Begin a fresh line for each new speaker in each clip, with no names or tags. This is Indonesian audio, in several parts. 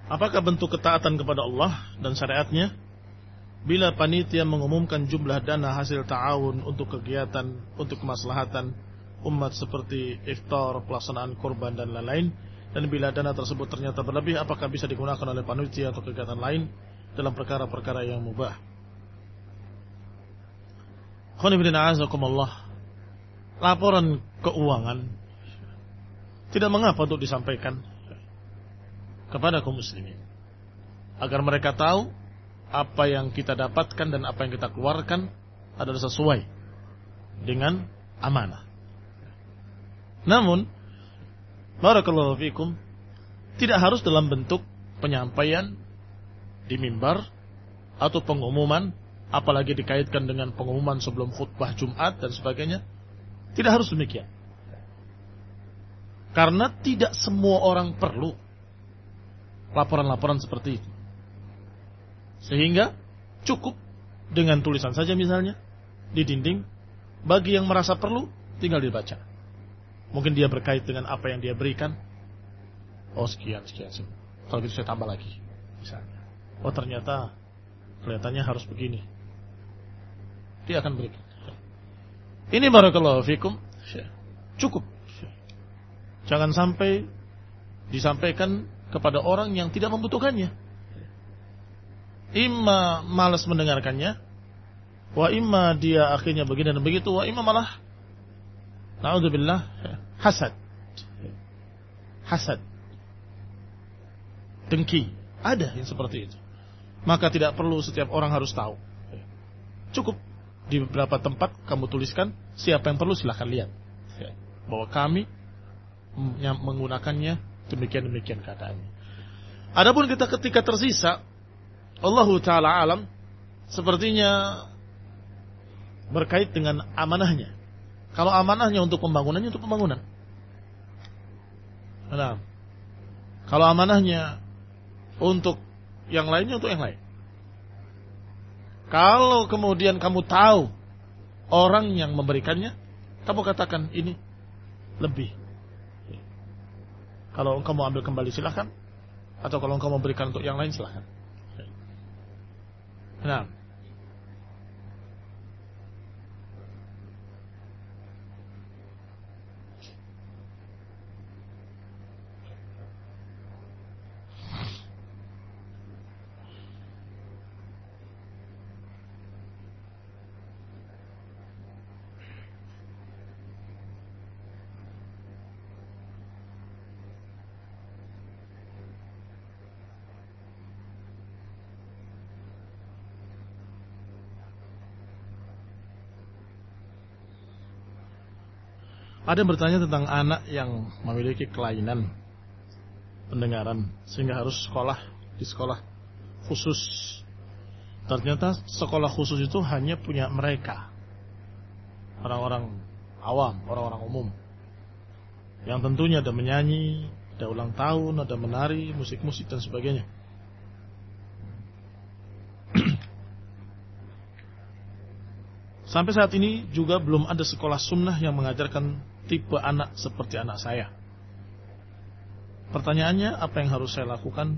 Apakah bentuk ketaatan kepada Allah dan syariatnya bila panitia mengumumkan jumlah dana hasil ta'awun untuk kegiatan, untuk kemaslahatan umat seperti iftar, pelaksanaan kurban dan lain-lain, dan bila dana tersebut ternyata berlebih, apakah bisa digunakan oleh panitia atau kegiatan lain dalam perkara-perkara yang mubah? Laporan keuangan tidak mengapa untuk disampaikan kepada kaum muslimin agar mereka tahu apa yang kita dapatkan dan apa yang kita keluarkan adalah sesuai dengan amanah. Namun barakallahu fikum, tidak harus dalam bentuk penyampaian di mimbar atau pengumuman, apalagi dikaitkan dengan pengumuman sebelum khutbah Jumat dan sebagainya. Tidak harus demikian, karena tidak semua orang perlu laporan-laporan seperti itu. Sehingga cukup dengan tulisan saja misalnya di dinding, bagi yang merasa perlu tinggal dibaca. Mungkin dia berkait dengan apa yang dia berikan. Oh sekian. Kalau gitu saya tambah lagi misalnya. Oh ternyata kelihatannya harus begini. Dia akan berikan. Ini barakallahu fikum cukup. Jangan sampai disampaikan kepada orang yang tidak membutuhkannya. Imma malas mendengarkannya, wa imma dia akhirnya begini dan begitu, wa imma malah na'udzubillah hasad, dengki. Ada yang seperti itu. Maka tidak perlu setiap orang harus tahu. Cukup di beberapa tempat kamu tuliskan, siapa yang perlu silahkan lihat bahwa kami menggunakannya demikian keadaannya. Adapun kita ketika tersisa, Allahu Ta'ala alam, sepertinya berkait dengan amanahnya. Kalau amanahnya untuk pembangunannya, untuk pembangunan. Nah, kalau amanahnya untuk yang lainnya, untuk yang lain. Kalau kemudian kamu tahu orang yang memberikannya, kamu katakan ini lebih. Kalau engkau mau ambil kembali silahkan, atau kalau engkau mau berikan untuk yang lain silahkan. Nah, ada yang bertanya tentang anak yang memiliki kelainan pendengaran sehingga harus di sekolah khusus. Ternyata sekolah khusus itu hanya punya mereka, orang-orang awam, orang-orang umum, yang tentunya ada menyanyi, ada ulang tahun, ada menari, musik-musik dan sebagainya. Sampai saat ini juga belum ada sekolah sunnah yang mengajarkan tipe anak seperti anak saya. Pertanyaannya, apa yang harus saya lakukan?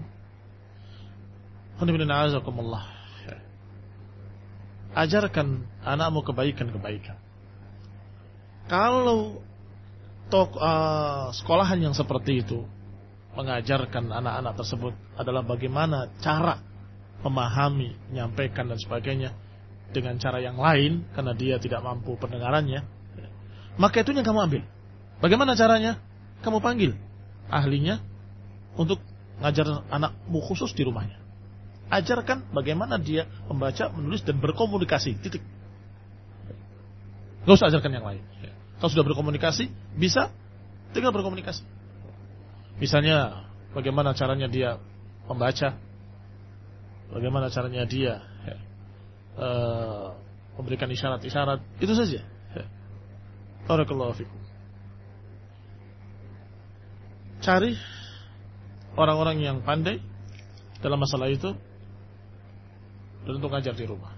Ajarkan anakmu kebaikan-kebaikan. Kalau sekolahan yang seperti itu mengajarkan anak-anak tersebut adalah bagaimana cara memahami, menyampaikan dan sebagainya dengan cara yang lain karena dia tidak mampu pendengarannya, maka itu yang kamu ambil. Bagaimana caranya? Kamu panggil ahlinya untuk ngajar anakmu khusus di rumahnya. Ajarkan bagaimana dia membaca, menulis dan berkomunikasi. Titik. Gak usah ajarkan yang lain. Kalau sudah berkomunikasi, bisa tinggal berkomunikasi. Misalnya bagaimana caranya dia membaca, bagaimana caranya dia memberikan isyarat-isyarat, itu saja. Barakallahu fikum. Cari orang-orang yang pandai dalam masalah itu dan untuk ngajar di rumah.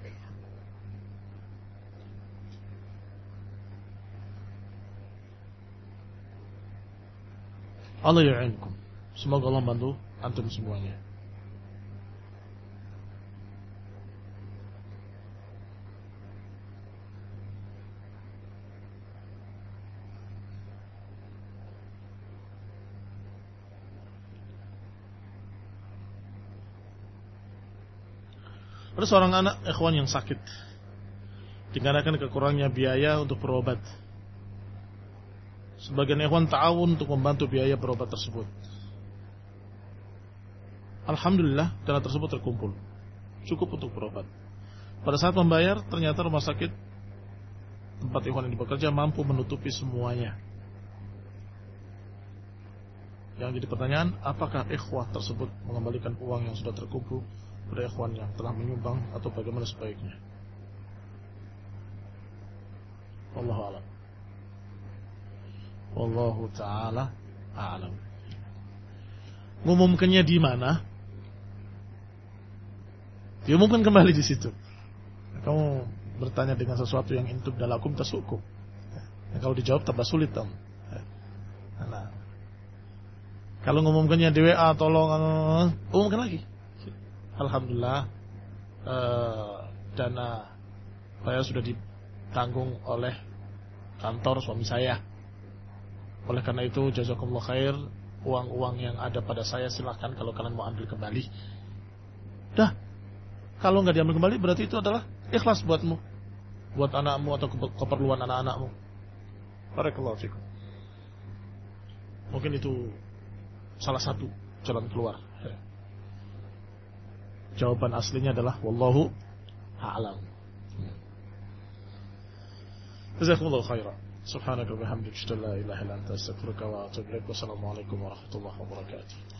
Allah ya'inkum. Semoga Allah bantu antum semuanya. Ada seorang anak ikhwan yang sakit dikarenakan kekurangnya biaya untuk berobat. Sebagian ikhwan ta'awun untuk membantu biaya berobat tersebut. Alhamdulillah dana tersebut terkumpul, cukup untuk berobat. Pada saat membayar, ternyata rumah sakit tempat ikhwan ini bekerja mampu menutupi semuanya. Yang jadi pertanyaan, apakah ikhwah tersebut mengembalikan uang yang sudah terkumpul pada ikhwan yang telah menyumbang atau bagaimana sebaiknya? Wallahu a'lam. Wallahu ta'ala a'lam. Ngumumkannya di mana? Diumumkan kembali di situ. Kamu bertanya dengan sesuatu yang intub dalakum tasukum. Kalau dijawab tambah sulit dong. Nah, kalau ngumumkannya di WA, tolong umumkan lagi. Alhamdulillah, dana saya sudah ditanggung oleh kantor suami saya. Oleh karena itu, jazakumullah khair, uang-uang yang ada pada saya silahkan kalau kalian mau ambil kembali. Dah, kalau nggak diambil kembali berarti itu adalah ikhlas buatmu, buat anakmu atau keperluan anak-anakmu. Barakallahu fikum. Mungkin itu salah satu jalan keluar. Jawaban aslinya adalah wallahu a'lam. Jazakumullahu khairan. Subhanaka wa bihamdika, la ilaha illa anta, astaghfiruka wa atubu ilaik. Wassalamu alaikum warahmatullahi wabarakatuh.